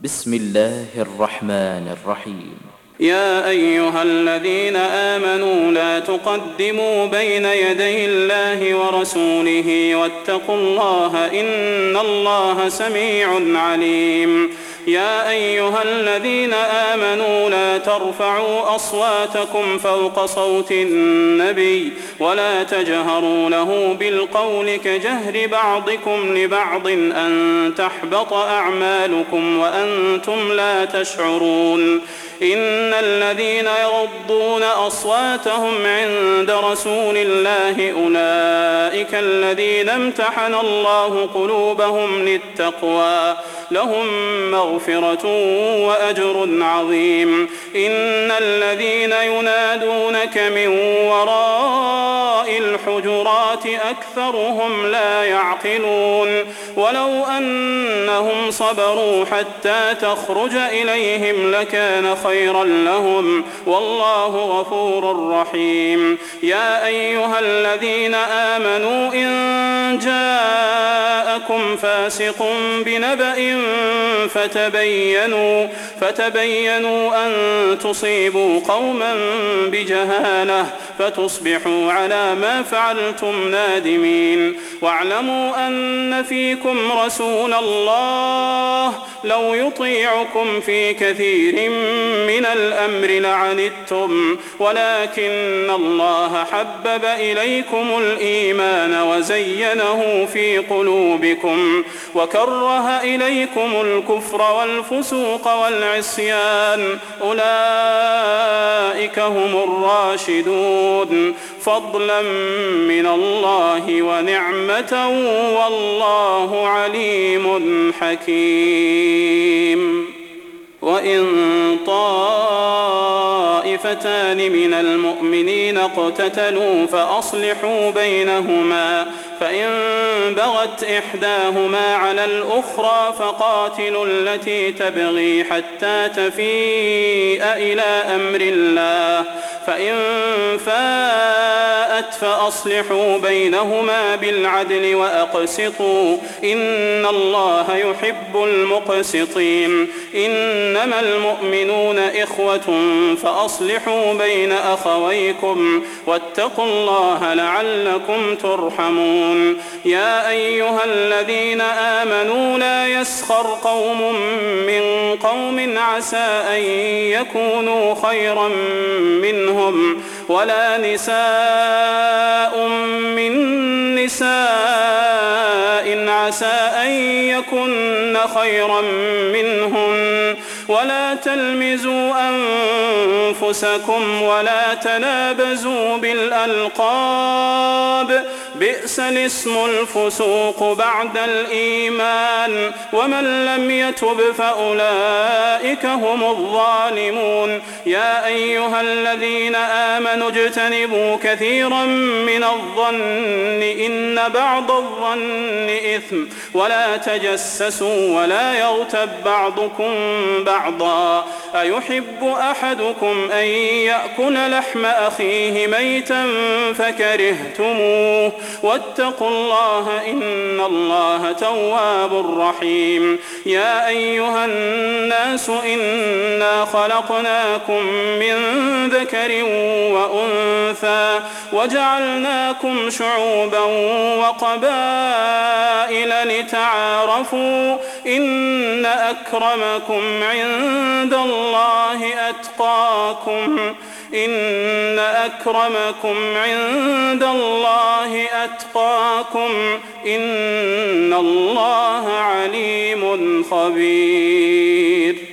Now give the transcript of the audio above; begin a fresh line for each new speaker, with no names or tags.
بسم الله الرحمن الرحيم.
يا أيها الذين آمنوا لا تقدموا بين يدي الله ورسوله واتقوا الله إن الله سميع عليم. يا أيها الذين آمنوا لا ترفعوا أصواتكم فوق صوت النبي ولا تجهروا له بالقول كجهر بعضكم لبعض أن تحبط أعمالكم وأنتم لا تشعرون. إن الذين يغضون أصواتهم عند رسول الله أولئك الذين امتحن الله قلوبهم للتقوى لهم مغفرة وأجر عظيم. إن الذين ينادونك من وراء الحجرات أكثرهم لا يعقلون. ولو أنهم صبروا حتى تخرج إليهم لكان خيرا لهم والله غفور رحيم. يا أيها الذين آمنوا إن جاءكم فاسق بنبأ فتبينوا أن تصيبوا قوما بجهالة فتصبحوا على ما فعلتم نادمين. واعلموا أن فيكم رسول الله لو يطيعكم في كثير من الأمر لعنتم ولكن الله حبب إليكم الإيمان وزينه في قلوبكم وكره إليكم الكفر والفسوق والعصيان أولئك هم الراشدون فضلا من الله ونعمة والله عليم حكيم. وإن طائفتان من المؤمنين اقتتلوا فأصلحوا بينهما فإن بغت إحداهما على الأخرى فقاتلوا التي تبغي حتى تفيء إلى أمر الله فإن فاءت فأصلحوا بينهما بالعدل وأقسطوا إن الله يحب المقسطين. إنما المؤمنون إخوة فأصلحوا بين أخويكم واتقوا الله لعلكم ترحمون. يا أيها الذين آمنوا لا يسخر قوم من قوم عسى أن يكونوا خيرا منهم ولا نساء من نساء عسى أن يكن خيرا منهن ولا تلمزوا أنفسكم ولا تنابزوا بالألقاب بئس الاسم الفسوق بعد الإيمان ومن لم يتب فأولئك هم الظالمون. يا أيها الذين آمنوا اجتنبوا كثيرا من الظن إن بعض الظن إثم ولا تجسسوا ولا يغتب بعضكم بعضا أيحب أحدكم أن يأكل لحم أخيه ميتا فكرهتموه واتقوا الله إن الله تواب رحيم. يا أيها الناس إنا خلقناكم من ذكر وأنثى وجعلناكم شعوبا وقبائل لتعارفوا إن أكرمكم عند الله أتقاكم إن أكرمكم عند الله أتقاكم إن الله عليم خبير.